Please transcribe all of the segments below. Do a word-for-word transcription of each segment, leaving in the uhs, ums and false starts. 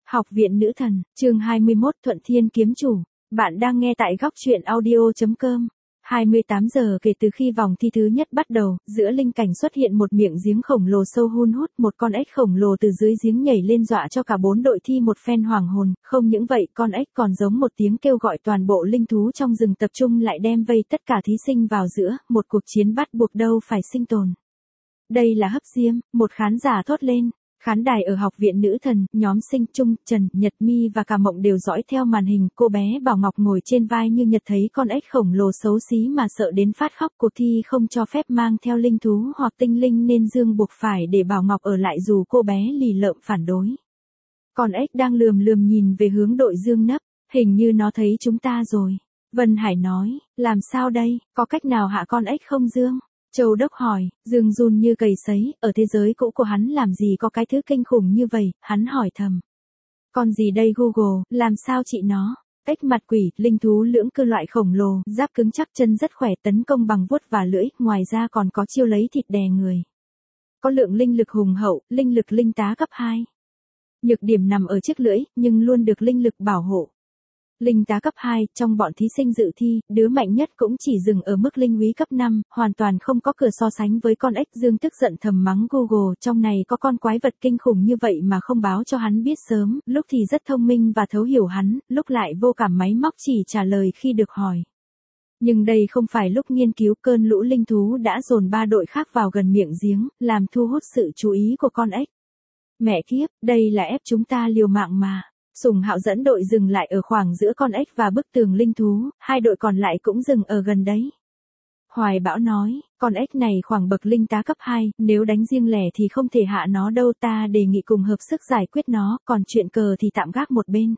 Học viện nữ thần, chương hai mươi mốt Thuận Thiên kiếm chủ. Bạn đang nghe tại góc truyện audio.com. hai mươi tám giờ kể từ khi vòng thi thứ nhất bắt đầu, giữa linh cảnh xuất hiện một miệng giếng khổng lồ sâu hun hút, một con ếch khổng lồ từ dưới giếng nhảy lên dọa cho cả bốn đội thi một phen hoàng hồn. Không những vậy, con ếch còn giống một tiếng kêu gọi toàn bộ linh thú trong rừng tập trung lại đem vây tất cả thí sinh vào giữa, một cuộc chiến bắt buộc đâu phải sinh tồn. Đây là hấp diêm, một khán giả thốt lên. Khán đài ở học viện nữ thần, nhóm Sinh, Trung, Trần, Nhật Mi và cả Mộng đều dõi theo màn hình. Cô bé Bảo Ngọc ngồi trên vai như Nhật thấy con ếch khổng lồ xấu xí mà sợ đến phát khóc. Cuộc thi không cho phép mang theo linh thú hoặc tinh linh nên Dương buộc phải để Bảo Ngọc ở lại dù cô bé lì lợm phản đối. Con ếch đang lườm lườm nhìn về hướng đội Dương nấp, hình như nó thấy chúng ta rồi. Vân Hải nói, làm sao đây, có cách nào hạ con ếch không Dương? Châu Đốc hỏi, Dương run như cầy sấy, ở thế giới cũ của hắn làm gì có cái thứ kinh khủng như vậy, hắn hỏi thầm. Con gì đây Google, làm sao trị nó? Ếch mặt quỷ, linh thú lưỡng cư loại khổng lồ, giáp cứng chắc chân rất khỏe, tấn công bằng vuốt và lưỡi, ngoài ra còn có chiêu lấy thịt đè người. Có lượng linh lực hùng hậu, linh lực linh tá cấp hai. Nhược điểm nằm ở chiếc lưỡi, nhưng luôn được linh lực bảo hộ. Linh tá cấp hai, trong bọn thí sinh dự thi, đứa mạnh nhất cũng chỉ dừng ở mức linh úy cấp năm, hoàn toàn không có cửa so sánh với con ếch. Dương tức giận thầm mắng Google, trong này có con quái vật kinh khủng như vậy mà không báo cho hắn biết sớm, lúc thì rất thông minh và thấu hiểu hắn, lúc lại vô cảm máy móc chỉ trả lời khi được hỏi. Nhưng đây không phải lúc nghiên cứu, cơn lũ linh thú đã dồn ba đội khác vào gần miệng giếng, làm thu hút sự chú ý của con ếch. Mẹ kiếp, đây là ép chúng ta liều mạng mà. Sùng Hạo dẫn đội dừng lại ở khoảng giữa con ếch và bức tường linh thú, hai đội còn lại cũng dừng ở gần đấy. Hoài Bão nói, con ếch này khoảng bậc linh tá cấp hai, nếu đánh riêng lẻ thì không thể hạ nó đâu, ta đề nghị cùng hợp sức giải quyết nó, còn chuyện cờ thì tạm gác một bên.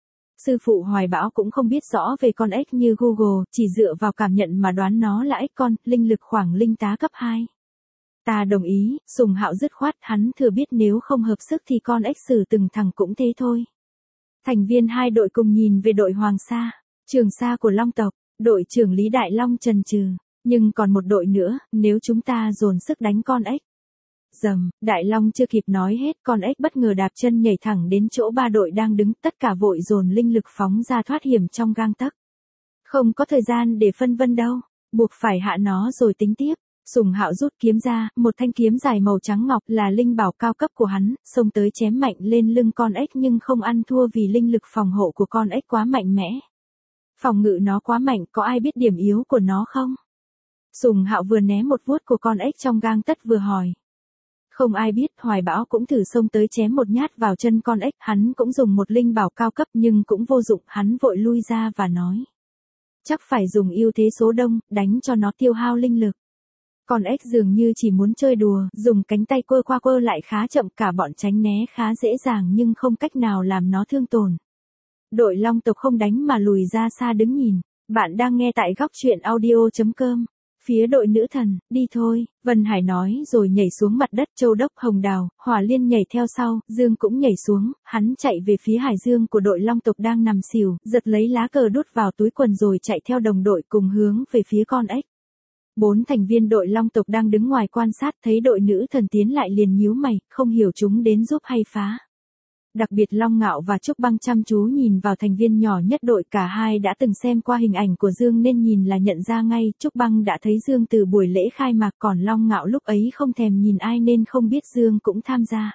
Sư phụ Hoài Bão cũng không biết rõ về con ếch như Google, chỉ dựa vào cảm nhận mà đoán nó là ếch con, linh lực khoảng linh tá cấp hai. Ta đồng ý, Sùng Hạo dứt khoát, hắn thừa biết nếu không hợp sức thì con ếch xử từng thằng cũng thế thôi. Thành viên hai đội cùng nhìn về đội Hoàng Sa, Trường Sa của Long tộc, đội trưởng Lý Đại Long chần chừ, nhưng còn một đội nữa, nếu chúng ta dồn sức đánh con ếch. Dầm, Đại Long chưa kịp nói hết, con ếch bất ngờ đạp chân nhảy thẳng đến chỗ ba đội đang đứng, tất cả vội dồn linh lực phóng ra thoát hiểm trong gang tấc. Không có thời gian để phân vân đâu, buộc phải hạ nó rồi tính tiếp. Sùng Hạo rút kiếm ra, một thanh kiếm dài màu trắng ngọc là linh bảo cao cấp của hắn, xông tới chém mạnh lên lưng con ếch nhưng không ăn thua vì linh lực phòng hộ của con ếch quá mạnh mẽ. Phòng ngự nó quá mạnh, có ai biết điểm yếu của nó không? Sùng Hạo vừa né một vuốt của con ếch trong gang tấc vừa hỏi. Không ai biết, Hoài Bão cũng thử xông tới chém một nhát vào chân con ếch, hắn cũng dùng một linh bảo cao cấp nhưng cũng vô dụng, hắn vội lui ra và nói. Chắc phải dùng ưu thế số đông, đánh cho nó tiêu hao linh lực. Con ếch dường như chỉ muốn chơi đùa, dùng cánh tay quơ qua quơ lại khá chậm, cả bọn tránh né khá dễ dàng nhưng không cách nào làm nó thương tổn. Đội Long tộc không đánh mà lùi ra xa đứng nhìn. Bạn đang nghe tại góc truyện audio.com. Phía đội nữ thần, đi thôi, Vân Hải nói rồi nhảy xuống mặt đất. Châu Đốc, Hồng Đào, Hỏa Liên nhảy theo sau, Dương cũng nhảy xuống, hắn chạy về phía Hải Dương của đội Long tộc đang nằm xỉu, giật lấy lá cờ đút vào túi quần rồi chạy theo đồng đội cùng hướng về phía con ếch. Bốn thành viên đội Long tộc đang đứng ngoài quan sát, thấy đội nữ thần tiến lại liền nhíu mày, không hiểu chúng đến giúp hay phá. Đặc biệt Long Ngạo và Trúc Băng chăm chú nhìn vào thành viên nhỏ nhất đội, cả hai đã từng xem qua hình ảnh của Dương nên nhìn là nhận ra ngay. Trúc Băng đã thấy Dương từ buổi lễ khai mạc, còn Long Ngạo lúc ấy không thèm nhìn ai nên không biết Dương cũng tham gia.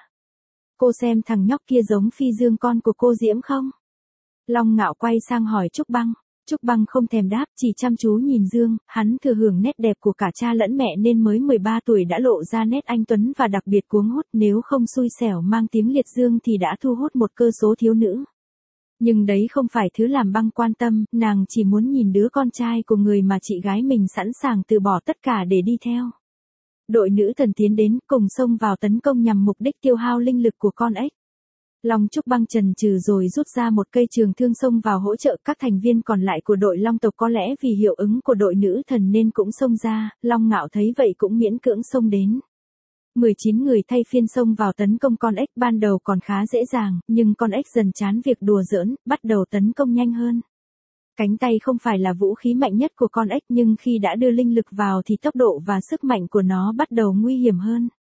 Cô xem thằng nhóc kia giống Phi Dương con của cô Diễm không? Long Ngạo quay sang hỏi Trúc Băng. Trúc Băng không thèm đáp, chỉ chăm chú nhìn Dương, hắn thừa hưởng nét đẹp của cả cha lẫn mẹ nên mới mười ba tuổi đã lộ ra nét anh tuấn và đặc biệt cuống hút, nếu không xui xẻo mang tiếng liệt dương thì đã thu hút một cơ số thiếu nữ. Nhưng đấy không phải thứ làm Băng quan tâm, nàng chỉ muốn nhìn đứa con trai của người mà chị gái mình sẵn sàng từ bỏ tất cả để đi theo. Đội nữ thần tiến đến, cùng xông vào tấn công nhằm mục đích tiêu hao linh lực của con ếch. Long Trúc Băng chần chừ rồi rút ra một cây trường thương xông vào hỗ trợ. Các thành viên còn lại của đội Long tộc có lẽ vì hiệu ứng của đội nữ thần nên cũng xông ra, Long Ngạo thấy vậy cũng miễn cưỡng xông đến. mười chín người thay phiên xông vào tấn công con ếch, ban đầu còn khá dễ dàng, nhưng con ếch dần chán việc đùa giỡn, bắt đầu tấn công nhanh hơn. Cánh tay không phải là vũ khí mạnh nhất của con ếch nhưng khi đã đưa linh lực vào thì tốc độ và sức mạnh của nó bắt đầu nguy hiểm hơn.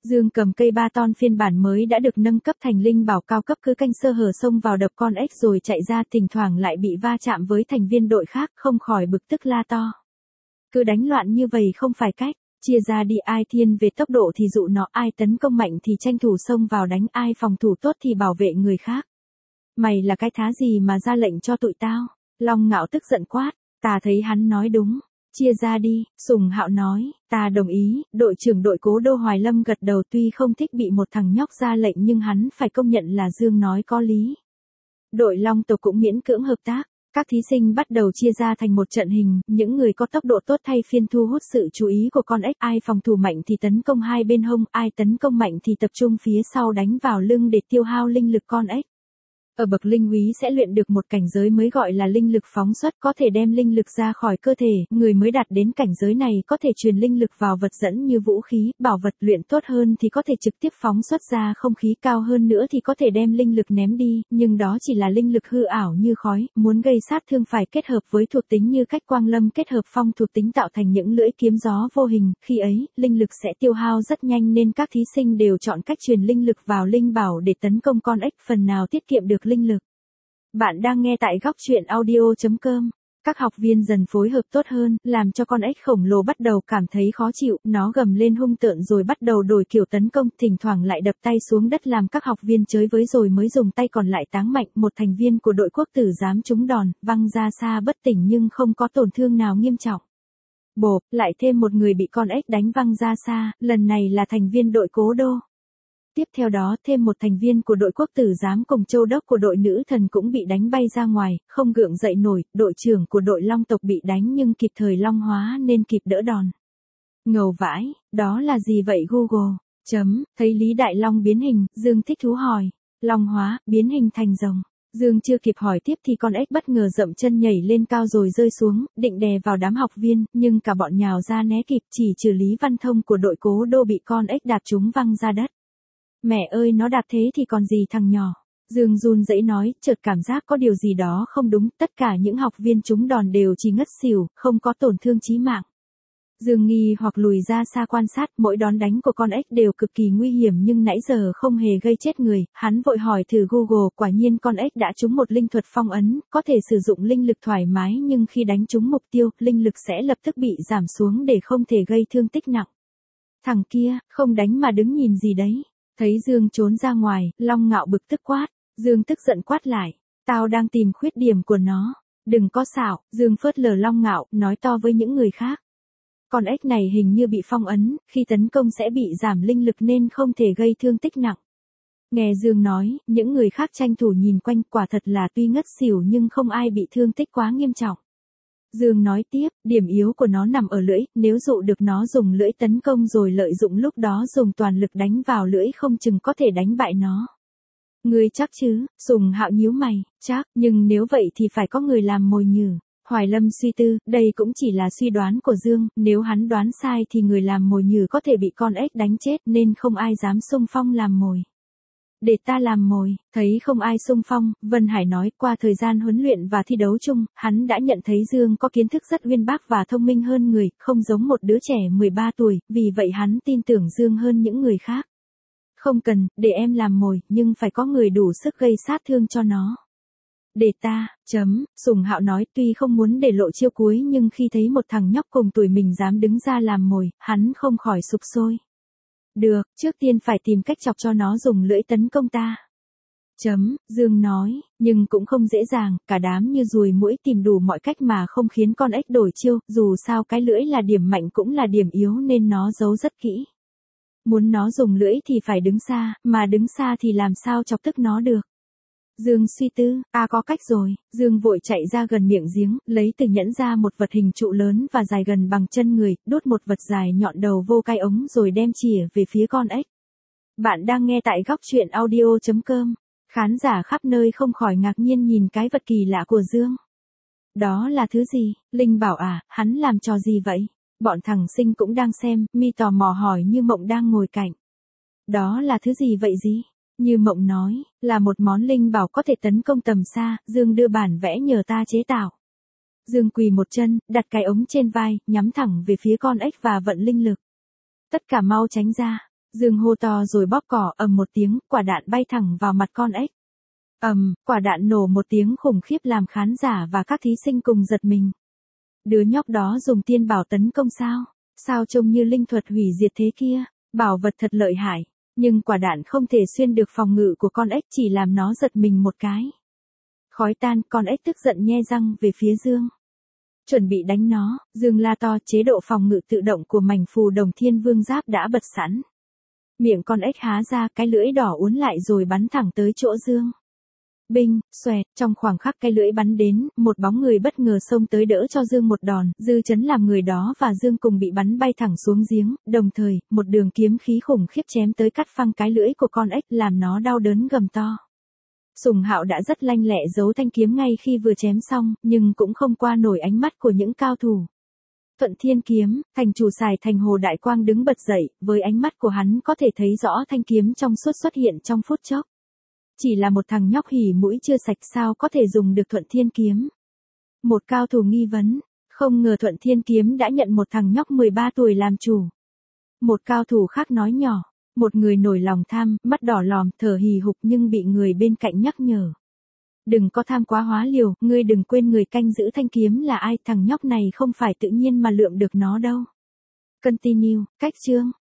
Dương cầm cây ba ton phiên bản mới đã được nâng cấp thành linh bảo cao cấp cứ canh sơ hở xông vào đập con ếch rồi chạy ra, thỉnh thoảng lại bị va chạm với thành viên đội khác, không khỏi bực tức la to. Cứ đánh loạn như vậy không phải cách, chia ra đi, ai thiên về tốc độ thì dụ nó, ai tấn công mạnh thì tranh thủ xông vào đánh, ai phòng thủ tốt thì bảo vệ người khác. Mày là cái thá gì mà ra lệnh cho tụi tao? Long Ngạo tức giận quát, ta thấy hắn nói đúng. Chia ra đi, Sùng Hạo nói, ta đồng ý. Đội trưởng đội Cố Đô Hoài Lâm gật đầu, tuy không thích bị một thằng nhóc ra lệnh nhưng hắn phải công nhận là Dương nói có lý. Đội Long tộc cũng miễn cưỡng hợp tác. Các thí sinh bắt đầu chia ra thành một trận hình, những người có tốc độ tốt thay phiên thu hút sự chú ý của con ếch, ai phòng thủ mạnh thì tấn công hai bên hông, ai tấn công mạnh thì tập trung phía sau đánh vào lưng để tiêu hao linh lực con ếch. Ở bậc linh úy sẽ luyện được một cảnh giới mới gọi là linh lực phóng xuất, có thể đem linh lực ra khỏi cơ thể, người mới đạt đến cảnh giới này có thể truyền linh lực vào vật dẫn như vũ khí, bảo vật, luyện tốt hơn thì có thể trực tiếp phóng xuất ra không khí, cao hơn nữa thì có thể đem linh lực ném đi, nhưng đó chỉ là linh lực hư ảo như khói, muốn gây sát thương phải kết hợp với thuộc tính như cách quang lâm kết hợp phong thuộc tính tạo thành những lưỡi kiếm gió vô hình, khi ấy, linh lực sẽ tiêu hao rất nhanh nên các thí sinh đều chọn cách truyền linh lực vào linh bảo để tấn công con ếch, phần nào tiết kiệm được linh lực. Bạn đang nghe tại góc truyện audio chấm com. Các học viên dần phối hợp tốt hơn, làm cho con ếch khổng lồ bắt đầu cảm thấy khó chịu, nó gầm lên hung tợn rồi bắt đầu đổi kiểu tấn công, thỉnh thoảng lại đập tay xuống đất làm các học viên chới với rồi mới dùng tay còn lại táng mạnh. Một thành viên của đội quốc tử giám trúng đòn, văng ra xa bất tỉnh nhưng không có tổn thương nào nghiêm trọng. Bộp, lại thêm một người bị con ếch đánh văng ra xa, lần này là thành viên đội Cố Đô. Tiếp theo đó thêm một thành viên của đội quốc tử giám cùng châu đốc của đội nữ thần cũng bị đánh bay ra ngoài, không gượng dậy nổi, đội trưởng của đội long tộc bị đánh nhưng kịp thời long hóa nên kịp đỡ đòn. Ngầu vãi, đó là gì vậy Google? Chấm, thấy Lý Đại Long biến hình, Dương thích thú hỏi. Long hóa, biến hình thành rồng. Dương chưa kịp hỏi tiếp thì con ếch bất ngờ dậm chân nhảy lên cao rồi rơi xuống, định đè vào đám học viên, nhưng cả bọn nhào ra né kịp, chỉ trừ Lý Văn Thông của đội Cố Đô bị con ếch đạp trúng văng ra đất. Mẹ ơi, nó đạp thế thì còn gì thằng nhỏ. Dương run rẩy nói, chợt cảm giác có điều gì đó không đúng, tất cả những học viên trúng đòn đều chỉ ngất xỉu, không có tổn thương chí mạng. Dương nghi hoặc lùi ra xa quan sát, mỗi đòn đánh của con ếch đều cực kỳ nguy hiểm nhưng nãy giờ không hề gây chết người, hắn vội hỏi thử Google, quả nhiên con ếch đã trúng một linh thuật phong ấn, có thể sử dụng linh lực thoải mái nhưng khi đánh trúng mục tiêu, linh lực sẽ lập tức bị giảm xuống để không thể gây thương tích nặng. Thằng kia, không đánh mà đứng nhìn gì đấy. Thấy Dương trốn ra ngoài, Long Ngạo bực tức quát. Dương tức giận quát lại. Tao đang tìm khuyết điểm của nó. Đừng có xạo. Dương phớt lờ Long Ngạo, nói to với những người khác. Con ếch này hình như bị phong ấn, khi tấn công sẽ bị giảm linh lực nên không thể gây thương tích nặng. Nghe Dương nói, những người khác tranh thủ nhìn quanh, quả thật là tuy ngất xỉu nhưng không ai bị thương tích quá nghiêm trọng. Dương nói tiếp, điểm yếu của nó nằm ở lưỡi, nếu dụ được nó dùng lưỡi tấn công rồi lợi dụng lúc đó dùng toàn lực đánh vào lưỡi không chừng có thể đánh bại nó. Ngươi chắc chứ? Sùng Hạo nhíu mày, chắc, nhưng nếu vậy thì phải có người làm mồi nhử. Hoài Lâm suy tư, đây cũng chỉ là suy đoán của Dương, nếu hắn đoán sai thì người làm mồi nhử có thể bị con ếch đánh chết nên không ai dám xung phong làm mồi. Để ta làm mồi, thấy không ai xung phong, Vân Hải nói, qua thời gian huấn luyện và thi đấu chung, hắn đã nhận thấy Dương có kiến thức rất uyên bác và thông minh hơn người, không giống một đứa trẻ mười ba tuổi, vì vậy hắn tin tưởng Dương hơn những người khác. Không cần, để em làm mồi, nhưng phải có người đủ sức gây sát thương cho nó. Để ta, chấm, Sùng Hạo nói, tuy không muốn để lộ chiêu cuối nhưng khi thấy một thằng nhóc cùng tuổi mình dám đứng ra làm mồi, hắn không khỏi sục sôi. Được, trước tiên phải tìm cách chọc cho nó dùng lưỡi tấn công ta. Chấm, Dương nói, nhưng cũng không dễ dàng, cả đám như ruồi muỗi tìm đủ mọi cách mà không khiến con ếch đổi chiêu, dù sao cái lưỡi là điểm mạnh cũng là điểm yếu nên nó giấu rất kỹ. Muốn nó dùng lưỡi thì phải đứng xa, mà đứng xa thì làm sao chọc tức nó được. Dương suy tư, à có cách rồi, Dương vội chạy ra gần miệng giếng, lấy từ nhẫn ra một vật hình trụ lớn và dài gần bằng chân người, đốt một vật dài nhọn đầu vô cái ống rồi đem chìa về phía con ếch. Bạn đang nghe tại góc truyện audio chấm com. Khán giả khắp nơi không khỏi ngạc nhiên nhìn cái vật kỳ lạ của Dương. Đó là thứ gì? Linh bảo à, hắn làm trò gì vậy? Bọn thằng Sinh cũng đang xem, Mi tò mò hỏi Như Mộng đang ngồi cạnh. Đó là thứ gì vậy gì? Như Mộng nói, là một món linh bảo có thể tấn công tầm xa, Dương đưa bản vẽ nhờ ta chế tạo. Dương quỳ một chân, đặt cái ống trên vai, nhắm thẳng về phía con ếch và vận linh lực. Tất cả mau tránh ra. Dương hô to rồi bóp cỏ, ầm một tiếng, quả đạn bay thẳng vào mặt con ếch. Ầm, quả đạn nổ một tiếng khủng khiếp làm khán giả và các thí sinh cùng giật mình. Đứa nhóc đó dùng tiên bảo tấn công sao? Sao trông như linh thuật hủy diệt thế kia? Bảo vật thật lợi hại, nhưng quả đạn không thể xuyên được phòng ngự của con ếch, chỉ làm nó giật mình một cái. Khói tan, con ếch tức giận nhe răng về phía Dương. Chuẩn bị đánh nó, Dương la to, chế độ phòng ngự tự động của mảnh phù đồng thiên vương giáp đã bật sẵn. Miệng con ếch há ra, cái lưỡi đỏ uốn lại rồi bắn thẳng tới chỗ Dương. Binh, xoẹt, trong khoảng khắc cái lưỡi bắn đến, một bóng người bất ngờ xông tới đỡ cho Dương một đòn, dư chấn làm người đó và Dương cùng bị bắn bay thẳng xuống giếng, đồng thời, một đường kiếm khí khủng khiếp chém tới cắt phăng cái lưỡi của con ếch làm nó đau đớn gầm to. Sùng Hạo đã rất lanh lẹ giấu thanh kiếm ngay khi vừa chém xong, nhưng cũng không qua nổi ánh mắt của những cao thủ. Thuận Thiên Kiếm, thành chủ Sài Thành Hồ Đại Quang đứng bật dậy, với ánh mắt của hắn có thể thấy rõ thanh kiếm trong suốt xuất hiện trong phút chốc. Chỉ là một thằng nhóc hỉ mũi chưa sạch sao có thể dùng được Thuận Thiên Kiếm. Một cao thủ nghi vấn, không ngờ Thuận Thiên Kiếm đã nhận một thằng nhóc mười ba tuổi làm chủ. Một cao thủ khác nói nhỏ, một người nổi lòng tham, mắt đỏ lòm, thở hì hục nhưng bị người bên cạnh nhắc nhở. Đừng có tham quá hóa liều, ngươi đừng quên người canh giữ thanh kiếm là ai, thằng nhóc này không phải tự nhiên mà lượm được nó đâu. Continue, cách chương.